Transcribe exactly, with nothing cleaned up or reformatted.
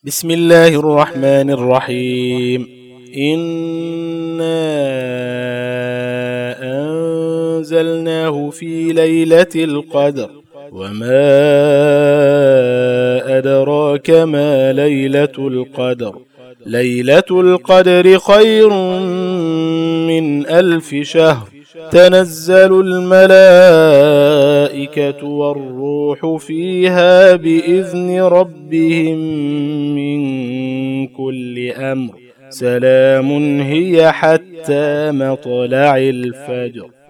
بسم الله الرحمن الرحيم. إنا أنزلناه في ليلة القدر وما أدراك ما ليلة القدر ليلة القدر خير من ألف شهر. تنزل الملائكة والروح فيها بإذن ربهم من كل أمر. سلام هي حتى مطلع الفجر.